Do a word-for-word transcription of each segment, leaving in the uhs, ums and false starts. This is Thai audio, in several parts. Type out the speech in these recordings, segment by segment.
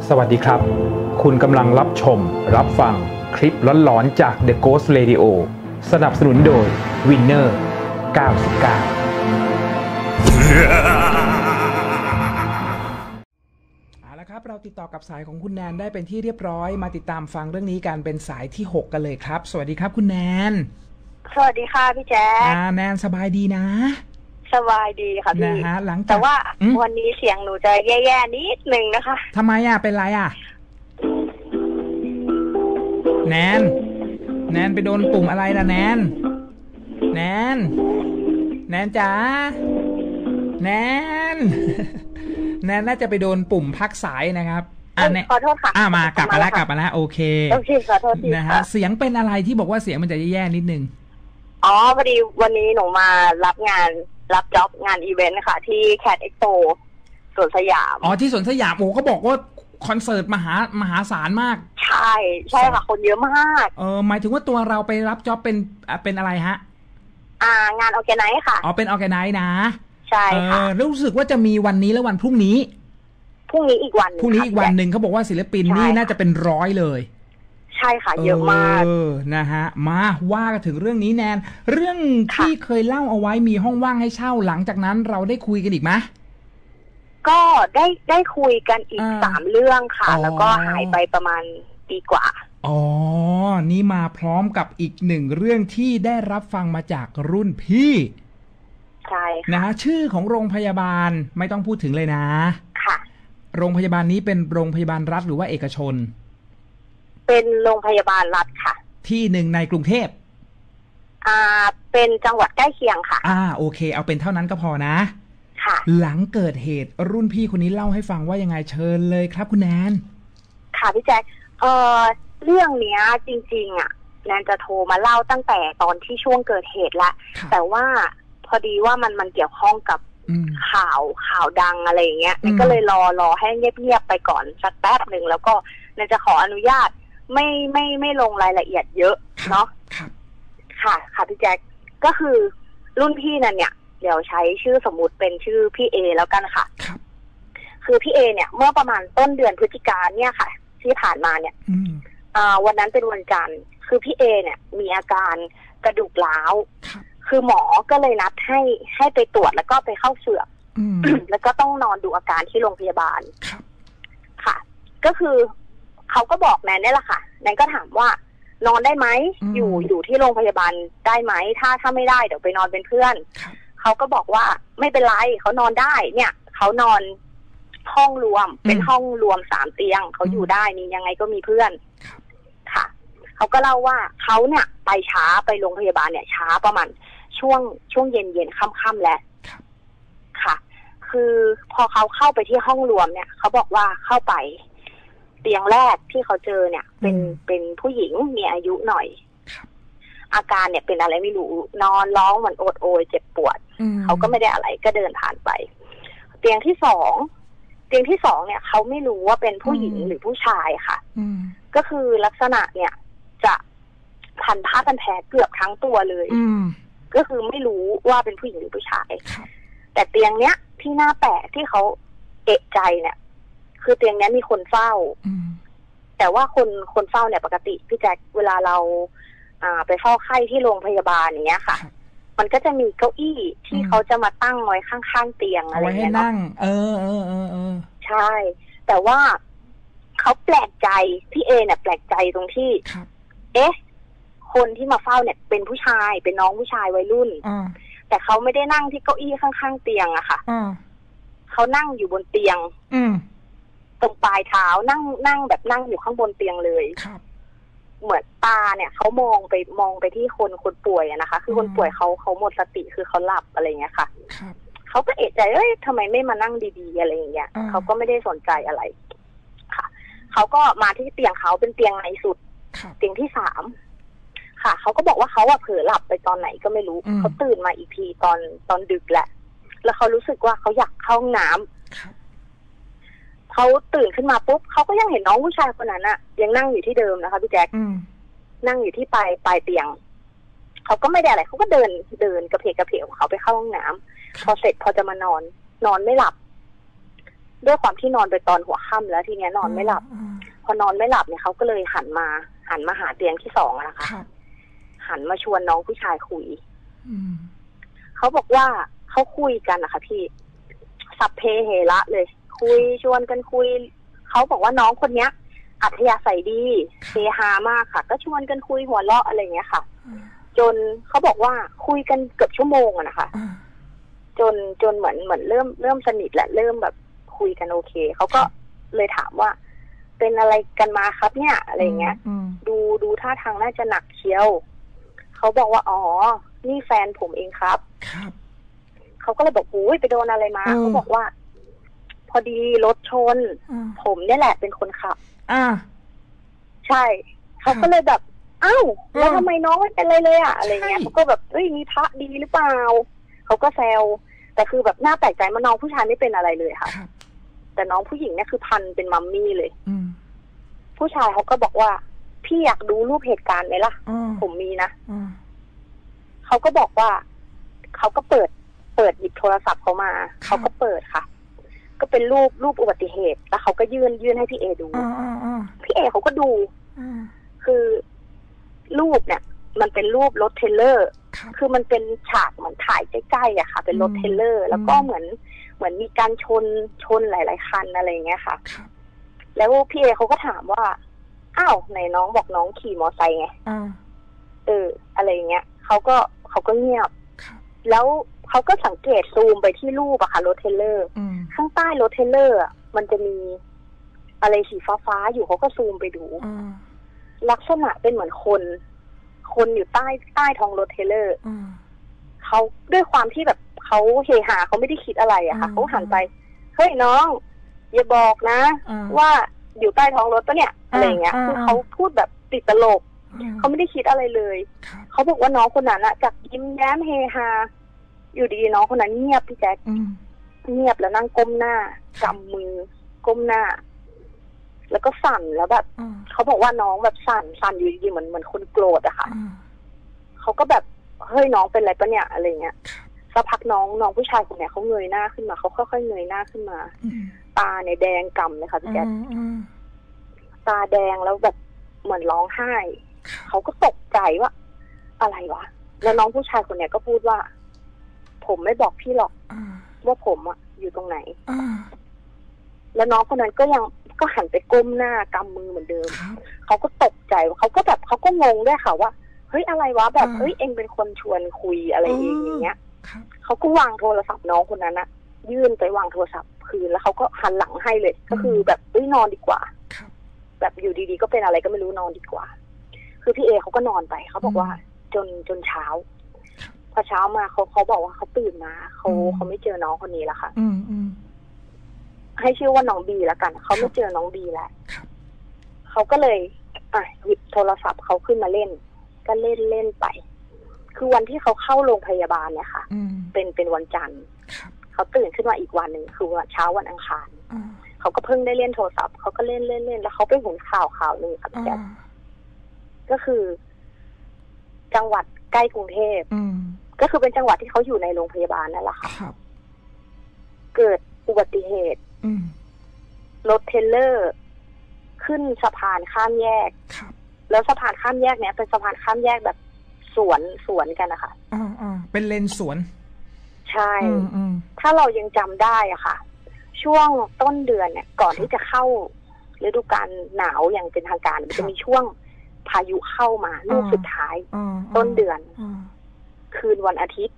สวัสดีครับคุณกำลังรับชมรับฟังคลิปหลอนๆจาก The Ghost Radio สนับสนุนโดย Winner เก้าสิบเก้าเอาละครับเราติดต่อกับสายของคุณแนนได้เป็นที่เรียบร้อยมาติดตามฟังเรื่องนี้กันเป็นสายที่หกกันเลยครับสวัสดีครับคุณแนนสวัสดีค่ะพี่แจ๊คอ่าแนนสบายดีนะสบายดีค่ะพี่นะฮะหลังจากแต่ว่าวันนี้เสียงหนูจะแย่ๆนิดนึงนะคะทำไมอ่ะเป็นไรอ่ะแนนแนนไปโดนปุ่มอะไรล่ะแนนแนนแนนจ๋าแนนแนนน่าจะไปโดนปุ่มพักสายนะครับอ่ะขอโทษค่ะอ่ะมากลับมาแล้วกลับมาแล้วโอเคโอเคขอโทษทีนะฮะเสียงเป็นอะไรที่บอกว่าเสียงมันจะแย่ๆนิดนึงอ๋อพอดีวันนี้หนูมารับงานรับจ็อบงานอีเวนต์ค่ะที่แคดเอ็กโปสวนสยามอ๋อที่สวนสยามโอ้เขาบอกว่าคอนเสิร์ตมหามหาศาลมากใช่ใช่ค่ะคนเยอะมากเออหมายถึงว่าตัวเราไปรับจ็อบเป็นเป็นอะไรฮะอ่างานออร์แกไนซ์ค่ะอ๋อเป็นออร์แกไนซ์นะใช่ค่ะแล้วรู้สึกว่าจะมีวันนี้และวันพรุ่งนี้พรุ่งนี้อีกวันพรุ่งนี้อีกวันหนึ่งเขาบอกว่าศิลปินนี่น่าจะเป็นร้อยเลยใช่ค่ะเยอะมากเออนะฮะมาว่ากันถึงเรื่องนี้แนนเรื่องที่เคยเล่าเอาไว้มีห้องว่างให้เช่าหลังจากนั้นเราได้คุยกันอีกไหมก็ได้ได้คุยกันอีกสามเรื่องค่ะแล้วก็หายไปประมาณปีกว่าอ๋อนี่มาพร้อมกับอีกหนึ่งเรื่องที่ได้รับฟังมาจากรุ่นพี่ใช่ค่ะนะชื่อของโรงพยาบาลไม่ต้องพูดถึงเลยนะค่ะโรงพยาบาลนี้เป็นโรงพยาบาลรัฐหรือว่าเอกชนเป็นโรงพยาบาลรัฐค่ะที่หนึ่งในกรุงเทพอ่าเป็นจังหวัดใกล้เคียงค่ะอ่าโอเคเอาเป็นเท่านั้นก็พอนะค่ะหลังเกิดเหตุรุ่นพี่คนนี้เล่าให้ฟังว่ายังไงเชิญเลยครับคุณแนนค่ะพี่แจ๊คเอ่อเรื่องเนี้ยจริงๆอ่ะแนนจะโทรมาเล่าตั้งแต่ตอนที่ช่วงเกิดเหตุละแต่ว่าพอดีว่ามันมันเกี่ยวข้องกับข่าวข่าวดังอะไรอย่างเงี้ยแนนก็เลยรอรอให้เงียบๆไปก่อนสักแป๊บหนึ่งแล้วก็แนนจะขออนุญาตไม่ไม่ไม่ลงรายละเอียดเยอะเนาะค่ะค่ะพี่แจ๊คก็คือรุ่นพี่นั่นเนี่ยเดี๋ยวใช้ชื่อสมมุติเป็นชื่อพี่เอแล้วกันค่ะคือพี่เอเนี่ยเมื่อประมาณต้นเดือนพฤศจิกายนเนี่ยค่ะที่ผ่านมาเนี่ยอ่าวันนั้นเป็นวันจันทร์คือพี่เอเนี่ยมีอาการกระดูกร้าวคือหมอก็เลยนัดให้ให้ไปตรวจแล้วก็ไปเข้าเฝือกแล้วก็ต้องนอนดูอาการที่โรงพยาบาลค่ะก็คือเขาก็บอกแนนนี่แหละค่ะแนนก็ถามว่านอนได้ไหมอยู่อยู่ที่โรงพยาบาลได้ไหมถ้าถ้าไม่ได้เดี๋ยวไปนอนเป็นเพื่อนเขาก็บอกว่าไม่เป็นไรเขานอนได้เนี่ยเขานอนห้องรวมเป็นห้องรวมสามเตียงเขาอยู่ได้นี่ยังไงก็มีเพื่อนค่ะเขาก็เล่าว่าเขาเนี่ยไปช้าไปโรงพยาบาลเนี่ยช้าประมาณช่วงช่วงเย็นเย็นค่ำๆแล้วค่ะคือพอเขาเข้าไปที่ห้องรวมเนี่ยเขาบอกว่าเข้าไปเตียงแรกที่เขาเจอเนี่ยเป็นเป็นผู้หญิงมีอายุหน่อยอาการเนี่ยเป็นอะไรไม่รู้นอนร้องเหมือนโอดโอยเจ็บปวดเขาก็ไม่ได้อะไรก็เดินผ่านไปเตียงที่สองเตียงที่สองเนี่ยเขาไม่รู้ว่าเป็นผู้หญิงหรือผู้ชายค่ะก็คือลักษณะเนี่ยจะพันผ้ากันแผลเกือบทั้งตัวเลยก็คือไม่รู้ว่าเป็นผู้หญิงหรือผู้ชายแต่เตียงเนี้ยที่หน้าแปลกที่เขาเอะใจเนี่ยคือเตียงนี้มีคนเฝ้าแต่ว่าคนคนเฝ้าเนี่ยปกติพี่แจ็คเวลาเราอ่าไปเฝ้าไข้ที่โรงพยาบาลอย่างเงี้ยค่ะมันก็จะมีเก้าอี้ที่เขาจะมาตั้งไว้ข้างๆเตียงอะไรเงี้ยเนาะเออเออเออเออใช่แต่ว่าเขาแปลกใจพี่เอเนี่ยแปลกใจตรงที่เอ๊ะคนที่มาเฝ้าเนี่ยเป็นผู้ชายเป็นน้องผู้ชายวัยรุ่นแต่เขาไม่ได้นั่งที่เก้าอี้ข้างๆเตียงอะค่ะเขานั่งอยู่บนเตียงตรงปลายเท้านั่งนั่งแบบนั่งอยู่ข้างบนเตียงเลยเหมือนตาเนี่ยเขามองไปมองไปที่คนคนป่วยอะนะคะคือคนป่วยเขาเขาหมดสติคือเขาหลับอะไรเงี้ยค่ะเขาก็เอะใจเอ้ยทำไมไม่มานั่งดีๆอะไรอย่างเงี้ยเขาก็ไม่ได้สนใจอะไรค่ะเขาก็มาที่เตียงเขาเป็นเตียงในสุดเตียงที่สามค่ะเขาก็บอกว่าเขาอะเผลอหลับไปตอนไหนก็ไม่รู้เขาตื่นมาอีกทีตอนตอนดึกแหละแล้วเขารู้สึกว่าเขาอยากเข้าห้องน้ำเขาตื่นขึ้นมาปุ๊บเขาก็ยังเห็นน้องผู้ชายคนนั้นอะยังนั่งอยู่ที่เดิมนะคะพี่แจ๊คนั่งอยู่ที่ปลายปลายเตียงเขาก็ไม่ได้อะไรเขาก็เดินเดินกระเพกกระเพกของเขาไปเข้าห้องน้ำพอเสร็จพอจะมานอนนอนไม่หลับด้วยความที่นอนไปตอนหัวค่ำแล้วทีเนี้ยนอนไม่หลับพอนอนไม่หลับเนี่ยเขาก็เลยหันมาหันมาหาเตียงที่สองนะคะหันมาชวนน้องผู้ชายคุยเขาบอกว่าเขาคุยกันนะคะพี่สัพเพเหระเลยคุยชวนกันคุยเขาบอกว่าน้องคนเนี้ยอัธยาศัยดีเฮฮามากค่ะก็ชวนกันคุยหัวเราะอะไรเงี้ยค่ะจนเขาบอกว่าคุยกันเกือบชั่วโมงอะนะคะจนจนเหมือนเหมือนเริ่มเริ่มสนิทแหละเริ่มแบบคุยกันโอเคเขาก็เลยถามว่าเป็นอะไรกันมาครับเนี่ยอะไรเงี้ยดูดูท่าทางน่าจะหนักเชียวเขาบอกว่าอ๋อนี่แฟนผมเองครับครับเขาก็เลยบอกโอ้ยไปโดนอะไรมาเขาบอกว่าพอดีรถชนผมเนี่ยแหละเป็นคนขับอ่าใช่เขาก็เลยแบบอ้าวแล้วทำไมน้องไม่เป็นไรเลยอ่ะอะไรเงี้ยเขาก็แบบเอ้ยมีพระดีหรือเปล่าเขาก็แซวแต่คือแบบน่าแปลกใจว่าน้องผู้ชายไม่เป็นอะไรเลยค่ะแต่น้องผู้หญิงเนี่ยคือพันเป็นมัมมี่เลยผู้ชายเขาก็บอกว่าพี่อยากดูรูปเหตุการณ์ไหมล่ะผมมีนะเขาก็บอกว่าเขาก็เปิดเปิดหยิบโทรศัพท์เขามาเขาก็เปิดค่ะก็เป็นรูปรูปอุบัติเหตุแล้วเขาก็ยื่นยื่นให้พี่เอดูพี่เอเขาก็ดูคือรูปเนี่ยมันเป็นรูปรถเทรลเลอร์คือมันเป็นฉากเหมือนถ่ายใกล้ๆอะค่ะเป็นรถเทรลเลอร์แล้วก็เหมือนเหมือนมีการชนชนหลายๆคันอะไรอย่างเงี้ยค่ะแล้วพี่เอเขาก็ถามว่าอ้าวไหนน้องบอกน้องขี่มอไซค์ไงเอออะไรอย่างเงี้ยเขาก็เขาก็เงียบแล้วเขาก็สังเกตซูมไปที่รูปอะค่ะรถเทรลเลอร์ข้างใต้รถเทรลเลอร์อะมันจะมีอะไรสีฟ้าๆอยู่เขาก็ซูมไปดูลักษณะเป็นเหมือนคนคนอยู่ใต้ใต้ท้องรถเทรลเลอร์เขาด้วยความที่แบบเขาเฮฮาเขาไม่ได้คิดอะไรอะค่ะเขาหันไปเฮ้ยน้องอย่าบอกนะว่าอยู่ใต้ท้องรถปะเนี่ยอะไรเงี้ยคือเขาพูดแบบติดตลกเขาไม่ได้คิดอะไรเลยเขาบอกว่าน้องคนนั้นอะจากยิ้มแย้มเฮฮาอยู่ดีน้องคนนั้นเงียบพี่แจ๊คเงียบแล้วนั่งก้มหน้ากำมือก้มหน้าแล้วก็สั่นแล้วแบบเขาบอกว่าน้องแบบสั่นสั่นอยู่ดีเหมือนเหมือนคนโกรธอะค่ะเขาก็แบบเฮ้ยน้องเป็นอะไรปะเนี่ยอะไรเงี้ยสักพักน้องน้องผู้ชายคนเนี้ยเขาเงยหน้าขึ้นมาเขาค่อยๆเงยหน้าขึ้นมาตาเนี่ยแดงก่ำเลยค่ะพี่แจ๊คตาแดงแล้วแบบเหมือนร้องไห้เขาก็ตกใจว่าอะไรวะแล้วน้องผู้ชายคนเนี้ยก็พูดว่าผมไม่บอกพี่หรอกว่าผมอะอยู่ตรงไหนแล้วน้องคนนั้นก็ยังก็หันไปก้มหน้ากำมือเหมือนเดิมเขาก็ตกใจเขาก็แบบเขาก็งงด้วยค่ะว่าเฮ้ยอะไรวะแบบเฮ้ยเอ็งเป็นคนชวนคุยอะไรเองอย่างเงี้ยเขาก็วางโทรศัพท์น้องคนนั้นนะยื่นไปวางโทรศัพท์คืนแล้วเขาก็หันหลังให้เลยก็คือแบบเอ้ยนอนดีกว่าแบบอยู่ดีๆก็เป็นอะไรก็ไม่รู้นอนดีกว่าคือพี่เอเขาก็นอนไปเขาบอกว่าจนจนเช้าพอเช้ามาเขาเขาบอกว่าเขาตื่นมาเขาเขาไม่เจอน้องคนนี้แล้วค่ะให้ชื่อว่าน้องบีแล้วกันเขาไม่เจอน้องบีแล้วเขาก็เลยอ่ะหยิบโทรศัพท์เขาขึ้นมาเล่นก็เล่นเล่นไปคือวันที่เขาเข้าโรงพยาบาลเนี่ยค่ะเป็นเป็นวันจันทร์เขาตื่นขึ้นมาอีกวันหนึ่งคือวันเช้าวันอังคารเขาก็เพิ่งได้เล่นโทรศัพท์เขาก็เล่นเล่นเล่นแล้วเขาไปเห็นข่าวข่าวหนึ่งค่ะแจ๊คก็คือ จังหวัดใกล้กรุงเทพก็คือเป็นจังหวัดที่เขาอยู่ในโรงพยาบาลนั่นแหละค่ะเกิดอุบัติเหตุรถเทรลเลอร์ขึ้นสะพานข้ามแยกแล้วสะพานข้ามแยกเนี้ยเป็นสะพานข้ามแยกแบบสวนสวนกันนะคะอ่าอ่าเป็นเลนสวนใช่ถ้าเรายังจำได้อ่ะค่ะช่วงต้นเดือนเนี่ยก่อนที่จะเข้าฤดูกาลหนาวอย่างเป็นทางการมันจะมีช่วงพายุเข้ามาลูกสุดท้ายต้นเดือนคืนวันอาทิตย์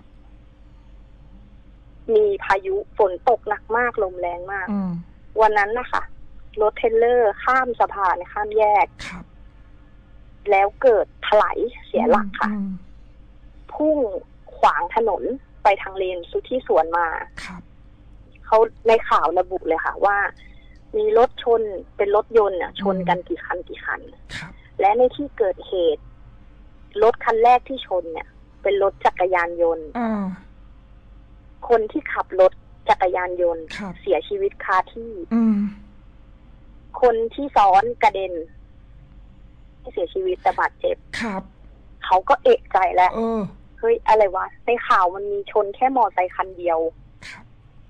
มีพายุฝนตกหนักมากลมแรงมากวันนั้นนะคะรถเทรลเลอร์ข้ามสะพานข้ามแยกแล้วเกิดถลายเสียหลักค่ะพุ่งขวางถนนไปทางเลนสุที่สวนมาเขาในข่าวระบุเลยค่ะว่ามีรถชนเป็นรถยนต์ชนกันกี่คันกี่คันและในที่เกิดเหตุรถคันแรกที่ชนเนี่ยเป็นรถจักรยานยนต์คนที่ขับรถจักรยานยนต์เสียชีวิตคาที่คนที่ซ้อนกระเด็นที่เสียชีวิตแต่บาดเจ็บเขาก็เอะใจแล้วเฮ้ยอะไรวะในข่าวมันมีชนแค่มอเตอร์ไซค์คันเดียว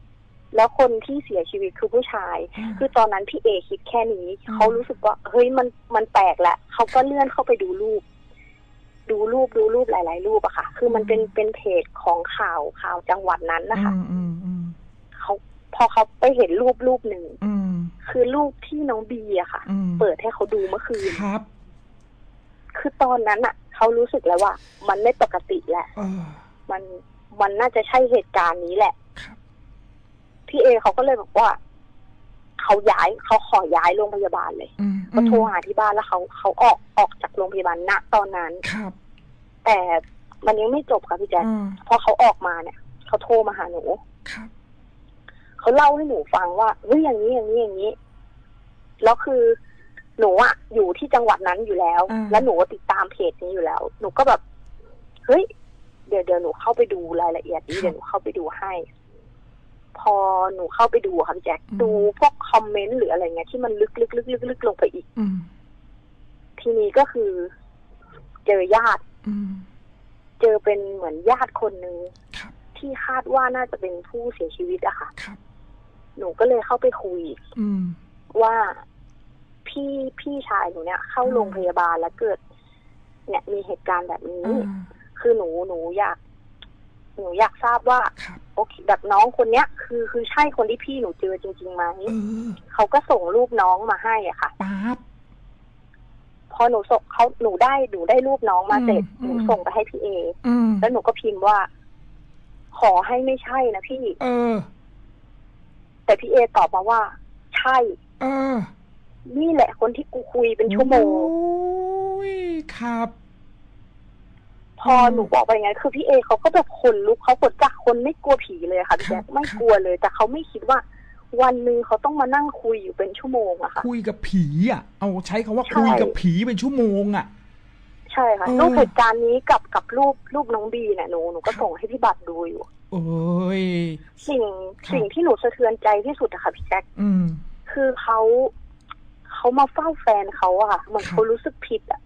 แล้วคนที่เสียชีวิตคือผู้ชายคือตอนนั้นพี่เอคิดแค่นี้เขารู้สึกว่าเฮ้ยมันมันแปลกแหละเขาก็เลื่อนเข้าไปดูรูปดูรูปดูรูปหลายๆรูปอะค่ะคือมันเป็นเป็นเพจของข่าวข่าวจังหวัดนั้นนะคะเขาพอเขาไปเห็นรูปรูปหนึ่งคือรูปที่น้องบีอะค่ะเปิดให้เขาดูเมื่อคืนครับคือตอนนั้นอะเขารู้สึกแล้วว่ามันไม่ปกติแหละมันมันน่าจะใช่เหตุการณ์นี้แหละพี่เอเขาก็เลยบอกว่าเขาย้ายเขาขอย้ายโรงพยาบาลเลยเขาโทรหาที่บ้านแล้วเขาเขาออกออกจากโรงพยาบาลณตอนนั้นครับแต่มันยังไม่จบค่ะพี่แจ๊คพอเขาออกมาเนี่ยเขาโทรมาหาหนูเขาเล่าให้หนูฟังว่าเฮ้ยอย่างนี้อย่างนี้อย่างนี้แล้วคือหนูอะอยู่ที่จังหวัดนั้นอยู่แล้วแล้วหนูก็ติดตามเพจนี้อยู่แล้วหนูก็แบบเฮ้ยเดี๋ยวเดี๋ยวหนูเข้าไปดูรายละเอียดนี้เดี๋ยวหนูเข้าไปดูให้พอหนูเข้าไปดูค่ะพี่แจ๊คดูพวกคอมเมนต์หรืออะไรเงี้ยที่มันลึกลึกลึกลึกลึกลงไปอีกทีนี้ก็คือเจอญาติเจอเป็นเหมือนญาติคนหนึ่งที่คาดว่าน่าจะเป็นผู้เสียชีวิตอะค่ะหนูก็เลยเข้าไปคุยว่าพี่พี่ชายหนูเนี่ยเข้าโรงพยาบาลแล้วเกิดเนี่ยมีเหตุการณ์แบบนี้คือหนูหนูอยากหนูอยากทราบว่าโอเคแบบน้องคนเนี้ยคือคือใช่คนที่พี่หนูเจอจริงๆไหมเขาก็ส่งรูปน้องมาให้อ่ะค่ะปั๊บพอหนูส่งเขาหนูได้หนูได้รูปน้องมาเสร็จหนูส่งไปให้พี่เอแล้วหนูก็พิมพ์ว่าขอให้ไม่ใช่นะพี่เออแต่พี่เอตอบมาว่าใช่เออนี่แหละคนที่กูคุยเป็นชั่วโมงโอ้ยครับพอหนูบอกไปไงคือพี่เอเขาก็แบบคนลุกเขากดจากคนไม่กลัวผีเลยค่ะพี่แจ๊คไม่กลัวเลยแต่เขาไม่คิดว่าวันนึงเขาต้องมานั่งคุยอยู่เป็นชั่วโมงอะค่ะคุยกับผีอะเอาใช้คำว่าคุยกับผีเป็นชั่วโมงอะใช่ค่ะรูปเหตุการณ์นี้กับกับรูปรูปน้องบีเนี่ยหนูหนูก็ส่งให้พี่บัตรดูอยู่โอ้ยสิ่งสิ่งที่หนูสะเทือนใจที่สุดอะค่ะพี่แจ๊คคือเขาเขามาเฝ้าแฟนเขาอะค่ะเหมือนเขารู้สึกผิดอะ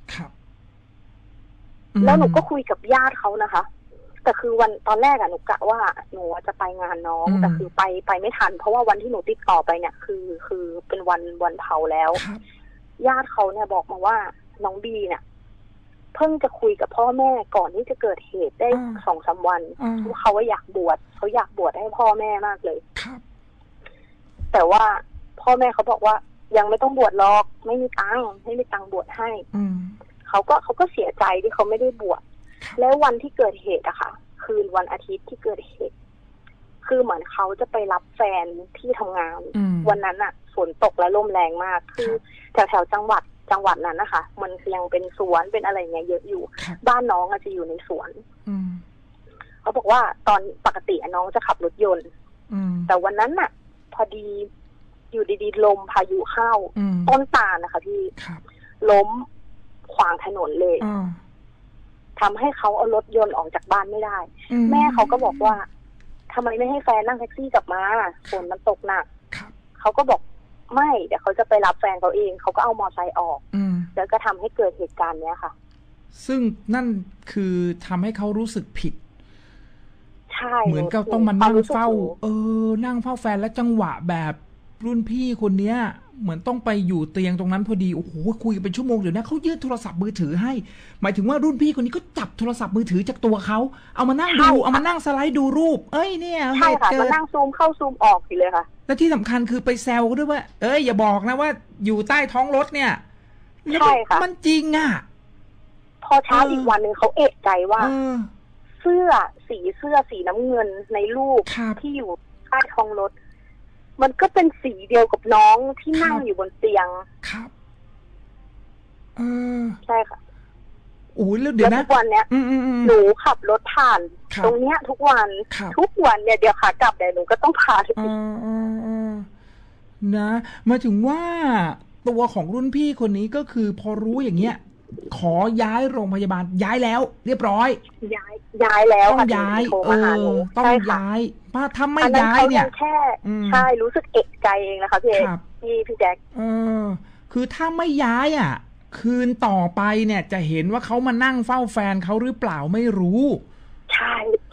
แล้วหนูก็คุยกับญาติเขานะคะแต่คือวันตอนแรกอะหนูกะว่าหนูจะไปงานน้องแต่คือไปไปไม่ทันเพราะว่าวันที่หนูติดต่อไปเนี่ยคือคือเป็นวันวันเผาแล้วญาติเขาเนี่ยบอกมาว่าน้องบีเนี่ยเพิ่งจะคุยกับพ่อแม่ก่อนที่จะเกิดเหตุได้สองสามวันเขาว่าอยากบวชเขาอยากบวชให้พ่อแม่มากเลยแต่ว่าพ่อแม่เขาบอกว่ายังไม่ต้องบวชหรอกไม่มีตังค์ไม่มีตังค์บวชให้เขาก็เขาก็เสียใจที่เขาไม่ได้บวชแล้ววันที่เกิดเหตุอะค่ะคืนวันอาทิตย์ที่เกิดเหตุคือเหมือนเขาจะไปรับแฟนที่ทำงานวันนั้นอะฝนตกและลมแรงมากคือแถวแถวจังหวัดจังหวัดนั้นนะคะมันยังเป็นสวนเป็นอะไรเงี้ยเยอะอยู่บ้านน้องอาจจะอยู่ในสวนเขาบอกว่าตอนปกติน้องจะขับรถยนต์แต่วันนั้นน่ะพอดีอยู่ดีๆลมพายุเข้าต้นตาลนะคะพี่ล้มขวางถนนเลยทำให้เขาเอารถยนต์ออกจากบ้านไม่ได้แม่เขาก็บอกว่าทำไมไม่ให้แฟนนั่งแท็กซี่กลับมาฝนมันตกหนักเขาก็บอกไม่เดี๋ยวเขาจะไปรับแฟนเขาเองเขาก็เอามอเตอร์ไซค์ออกแล้วก็ทำให้เกิดเหตุการณ์เนี้ยค่ะซึ่งนั่นคือทำให้เขารู้สึกผิดใช่เหมือนกับต้องมานั่งเฝ้าเออนั่งเฝ้าแฟนและจังหวะแบบรุ่นพี่คนเนี้ยเหมือนต้องไปอยู่เตียงตรงนั้นพอดีโอ้โหคุยกันเป็นชั่วโมงเดี๋ยวนะเขายื่นโทรศัพท์มือถือให้หมายถึงว่ารุ่นพี่คนนี้ก็จับโทรศัพท์มือถือจากตัวเขาเอามานั่งดูเอามานั่งสไลด์ดูรูปเอ้ยเนี่ยใช่ค่ะมานั่งซูมเข้าซูมออกอยู่เลยค่ะและที่สำคัญคือไปแซวก็ด้วยว่าเอ้ยอย่าบอกนะว่าอยู่ใต้ท้องรถเนี่ยใช่ค่ะมันจริงอ่ะพอเช้าอีกวันหนึ่งเขาเอะใจว่าเสื้อสีเสื้อสีน้ำเงินในรูปที่อยู่ใต้ท้องรถมันก็เป็นสีเดียวกับน้องที่นั่งอยู่บนเตียงครับเออใช่ค่ะโอ้ยแล้วเดี๋ยวนะทุกวันเนี้ยหนูขับรถผ่านตรงเนี้ยทุกวันทุกวันเนี่ยเดี๋ยวขากลับเดี๋ยวหนูก็ต้องพาไปนะมาถึงว่าตัวของรุ่นพี่คนนี้ก็คือพอรู้อย่างเงี้ยขอย้ายโรงพยาบาลย้ายแล้วเรียบร้อยย้ายย้ายแล้วต้องย้ายเออต้องย้ายป้าทำไม่ย้ายเนี่ยแค่ใช่รู้สึกเอกใจเองนะคะพี่เอกพี่พี่แจ็คเออคือถ้าไม่ย้ายอ่ะคืนต่อไปเนี่ยจะเห็นว่าเขามานั่งเฝ้าแฟนเขาหรือเปล่าไม่รู้ใช่ใ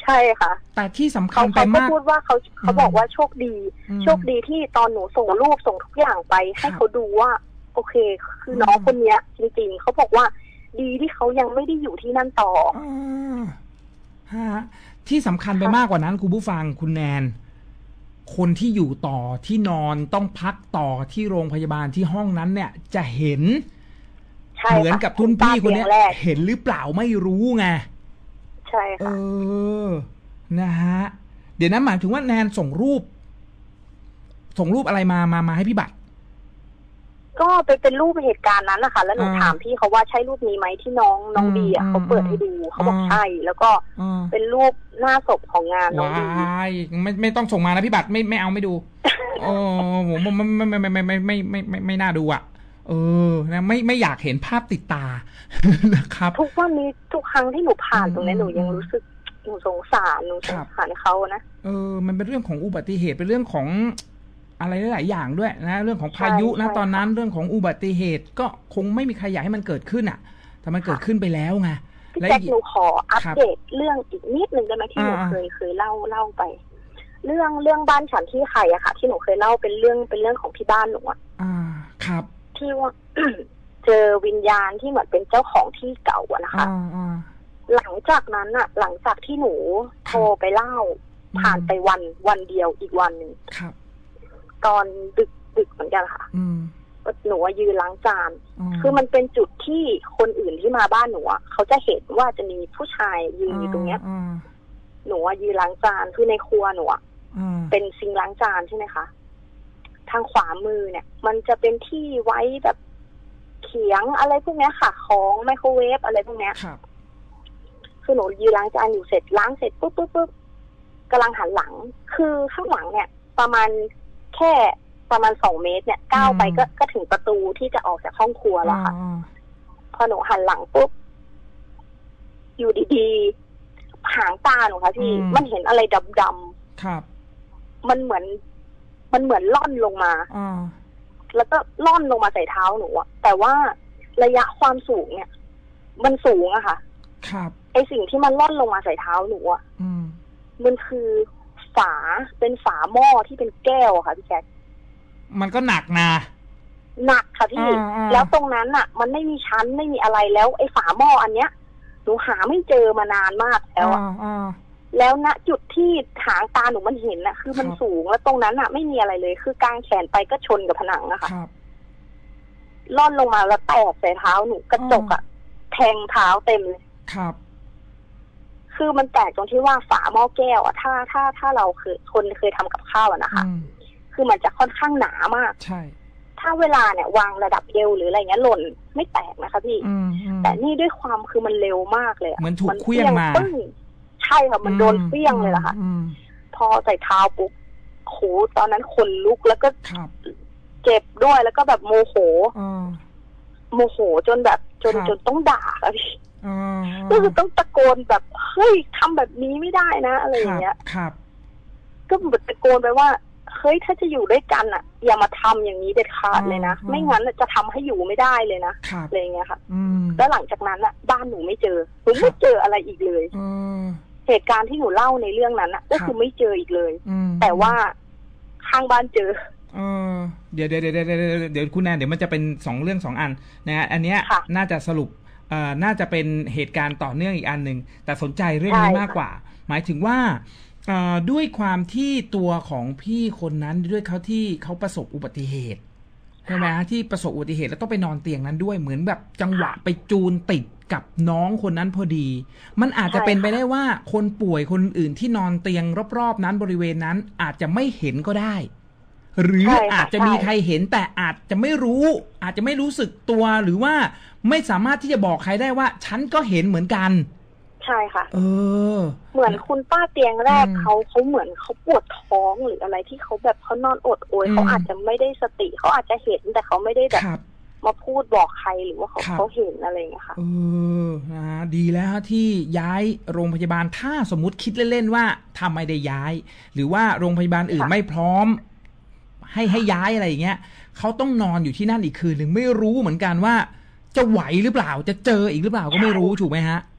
ใช่ค่ะแต่ที่สำคัญไปมากเขาพูดว่าเขาเขาบอกว่าโชคดีโชคดีที่ตอนหนูส่งรูปส่งทุกอย่างไปให้เขาดูว่าโอเคคือน้องคนเนี้ยจริงๆเขาบอกว่าดีที่เขายังไม่ได้อยู่ที่นั่นต่อฮะที่สำคัญไปมากกว่านั้นคุณผู้ฟังคุณแนนคนที่อยู่ต่อที่นอนต้องพักต่อที่โรงพยาบาลที่ห้องนั้นเนี่ยจะเห็นเหมือนกับทุนพี่คนนี้เห็นหรือเปล่าไม่รู้ไงใช่ค่ะเออนะฮะเดี๋ยวนั้นหมายถึงว่าแนนส่งรูปส่งรูปอะไรมามามาให้พี่บัตรก็ไปเป็นรูปเหตุการณ์นั้นนะคะแล้วหนูถามพี่เขาว่าใช่รูปนี้ไหมที่น้องน้องดีอ่ะเขาเปิดให้ดูเขาบอกใช่แล้วก็เป็นรูปหน้าศพของงานน้องดีไม่ไม่ต้องส่งมานะพี่บัตรไม่ไม่เอาไม่ดูโอ้ผมไม่ไม่ไม่ไม่ไม่ไม่ไม่ไม่น่าดูอ่ะเออนะไม่ไม่อยากเห็นภาพติดตานะครับทุกวันนี้ทุกครั้งที่หนูผ่านตรงนี้หนูยังรู้สึกหนูสงสารหนูสงสารเขานะเออมันเป็นเรื่องของอุบัติเหตุเป็นเรื่องของอะไรหลายอย่างด้วยนะเรื่องของพายุนะตอนนั้นเรื่องของอุบัติเหตุก็คงไม่มีใครอยากให้มันเกิดขึ้นอ่ะแต่มันเกิดขึ้นไปแล้วไงพี่แจ็คหนูขออัปเดตเรื่องอีกนิดนึงได้ไหมที่หนูเคยเคยเล่าเล่าไปเรื่องเรื่องบ้านฉันที่ไข่อะค่ะที่หนูเคยเล่าเป็นเรื่องเป็นเรื่องของที่บ้านหนูอะอ่าครับที่ว่า เจอวิญญาณที่เหมือนเป็นเจ้าของที่เก่าอะนะคะหลังจากนั้นอะหลังจากที่หนูโทรไปเล่าผ่านไปวันวันเดียวอีกวันหนึ่งตอนดึกดึกเหมือนกันค่ะหนูยืนล้างจานคือมันเป็นจุดที่คนอื่นที่มาบ้านหนูเขาจะเห็นว่าจะมีผู้ชายยืนอยู่ตรงเนี้ยหนูยืนล้างจานคือในครัวหนูเป็นซิงค์ล้างจานใช่ไหมคะทางขวามือเนี่ยมันจะเป็นที่ไว้แบบเขียงอะไรพวกนี้ค่ะของไมโครเวฟอะไรพวกนี้คือหนูยืนล้างจานอยู่เสร็จล้างเสร็จปุ๊บปุ๊บปุ๊บกำลังหันหลังคือข้างหลังเนี่ยประมาณแค่ประมาณสองเมตรเนี่ยก้าวไปก็ก็ถึงประตูที่จะออกจากห้องครัวแล้วค่ะพอหนูหันหลังปุ๊บอยู่ดีๆหางตาหนูค่ะพี่มันเห็นอะไรดำๆครับมันเหมือนมันเหมือนล่อนลงมาแล้วก็ล่อนลงมาใส่เท้าหนูอะแต่ว่าระยะความสูงเนี่ยมันสูงอะค่ะครับไอสิ่งที่มันล่อนลงมาใส่เท้าหนูอะมันคือฝาเป็นฝาหม้อที่เป็นแก้วค่ะพี่แจ๊คมันก็หนักนะหนักค่ะพี่แล้วตรงนั้นอะมันไม่มีชั้นไม่มีอะไรแล้วไอฝาหม้ออันเนี้ยหนูหาไม่เจอมานานมากแล้วอะแล้วณจุดที่หางตาหนูมันเห็นน่ะคือมันสูงแล้วตรงนั้นอะไม่มีอะไรเลยคือกางแขนไปก็ชนกับผนังอะค่ะล่อนลงมาแล้วแตกใส่เท้าหนูกระจกอะแทงเท้าเต็มเลยครับคือมันแตกตรงที่ว่าฝาหม้อแก้วอะถ้าถ้าถ้าเราเคยคนเคยทำกับข้าวอะนะคะคือมันจะค่อนข้างหนามากใช่ถ้าเวลาเนี่ยวางระดับเอวหรืออะไรเงี้ยหล่นไม่แตกนะคะพี่แต่นี่ด้วยความคือมันเร็วมากเลยเหมือนถูกเคลื่อนมาใช่ค่ะมันโดนเปี้ยงเลยล่ะค่ะพอใส่เท้าปุ๊บโหตอนนั้นขนลุกแล้วก็เจ็บด้วยแล้วก็แบบโมโหโมโหจนแบบจนจนต้องด่าค่ะพี่ก็คือต้องตะโกนแบบเฮ้ยทำแบบนี้ไม่ได้นะอะไรอย่างเงี้ยครับก็แบบตะโกนไปว่าเฮ้ยถ้าจะอยู่ด้วยกันอ่ะอย่ามาทำอย่างนี้เด็ดขาดเลยนะไม่งั้นจะทำให้อยู่ไม่ได้เลยนะอะไรอย่างเงี้ยค่ะแล้วหลังจากนั้นอ่ะบ้านหนูไม่เจอหนูไม่เจออะไรอีกเลยเหตุการณ์ที่หนูเล่าในเรื่องนั้นอ่ะก็คือไม่เจออีกเลยแต่ว่าข้างบ้านเจอเออเดี๋ยวเดี๋ยวเดี๋ยวเดี๋ยวเดี๋ยวคุณแนนเดี๋ยวมันจะเป็นสองเรื่องสองอันนะฮะอันเนี้ยน่าจะสรุปเอ่อน่าจะเป็นเหตุการณ์ต่อเนื่องอีกอันหนึ่งแต่สนใจเรื่องนี้มากกว่าหมายถึงว่าด้วยความที่ตัวของพี่คนนั้นด้วยเขาที่เขาประสบอุบัติเหตุใช่ไหมที่ประสบอุบัติเหตุแล้วต้องไปนอนเตียงนั้นด้วยเหมือนแบบจังหวะไปจูนติดกับน้องคนนั้นพอดีมันอาจจะเป็นไปได้ว่าคนป่วยคนอื่นที่นอนเตียงรอบๆนั้นบริเวณนั้นอาจจะไม่เห็นก็ได้หรืออาจจะมีใครเห็นแต่อาจจะไม่รู้อาจจะไม่รู้สึกตัวหรือว่าไม่สามารถที่จะบอกใครได้ว่าฉันก็เห็นเหมือนกันใช่ค่ะเออเหมือนคุณป้าเตียงแรกเขาเขาเหมือนเขาปวดท้องหรืออะไรที่เขาแบบเขานอนอดโอยเขาอาจจะไม่ได้สติเขาอาจจะเห็นแต่เขาไม่ได้แบบมาพูดบอกใครหรือว่าเขาเขาเห็นอะไรอย่างเงี้ยค่ะเออนะดีแล้วที่ย้ายโรงพยาบาลถ้าสมมุติคิดเล่นๆว่าทำไม่ได้ย้ายหรือว่าโรงพยาบาลอื่นไม่พร้อมให้ให้ย้ายอะไรอย่างเงี้ยเขาต้องนอนอยู่ที่นั่นอีกคืนหนึ่งไม่รู้เหมือนกันว่าจะไหวหรือเปล่าจะเจออีกหรือเปล่าก็ไม่รู้ถูกไหมฮะ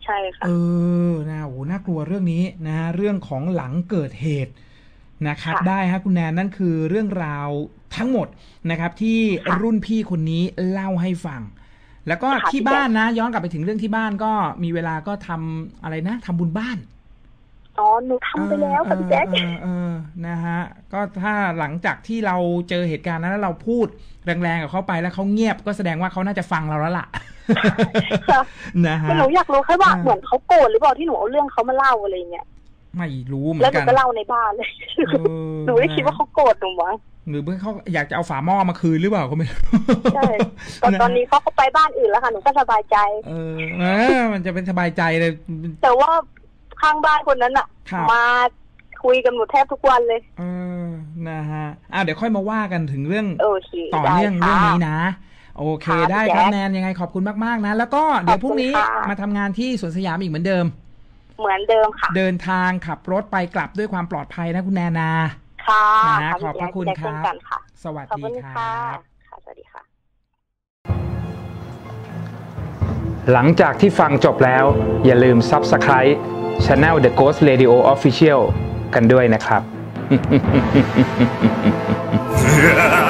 ใช่ค่ะเออนะโหน่ากลัวเรื่องนี้นะฮะเรื่องของหลังเกิดเหตุนะครับได้ฮะคุณแนนนั่นคือเรื่องราวทั้งหมดนะครับที่รุ่นพี่คนนี้เล่าให้ฟังแล้วก็ที่บ้านนะย้อนกลับไปถึงเรื่องที่บ้านก็มีเวลาก็ทำอะไรนะทำบุญบ้านอ๋อหนูทำไปแล้วค่ะพี่แจ๊คเออนะฮะก็ถ้าหลังจากที่เราเจอเหตุการณ์นั้นแล้วเราพูดแรงๆกับเขาไปแล้วเขาเงียบก็แสดงว่าเขาน่าจะฟังเราแล้วล่ะนะฮะหนูอยากรู้แค่ว่าเหมือนเขาโกรธหรือเปล่าที่หนูเอาเรื่องเขามาเล่าอะไรเงี้ยไม่รู้เหมือนกันแล้วหนูก็เล่าในบ้านเลยหนูไม่คิดว่าเขาโกรธหนูมั้งหรือเพื่อเขาอยากจะเอาฝาหม้อมาคืนหรือเปล่าก็ไม่รู้ใช่ตอนตอนนี้เขาเขาไปบ้านอื่นแล้วค่ะหนูก็สบายใจเออเออมันจะเป็นสบายใจเลยแต่ว่าข้างบ้านคนนั้นอะมาคุยกันหมดแทบทุกวันเลยเออนะฮะอ่ะเดี๋ยวค่อยมาว่ากันถึงเรื่องต่อเนื่องเรื่องนี้นะโอเคได้ครับแนนยังไงขอบคุณมากๆนะแล้วก็เดี๋ยวพรุ่งนี้มาทำงานที่สวนสยามอีกเหมือนเดิมเหมือนเดิมค่ะเดินทางขับรถไปกลับด้วยความปลอดภัยนะคุณแนนนาค่ะนะขอบพระคุณครับสวัสดีครับสวัสดีค่ะหลังจากที่ฟังจบแล้วอย่าลืม Subscribe Channel The Ghost Radio Official กันด้วยนะครับ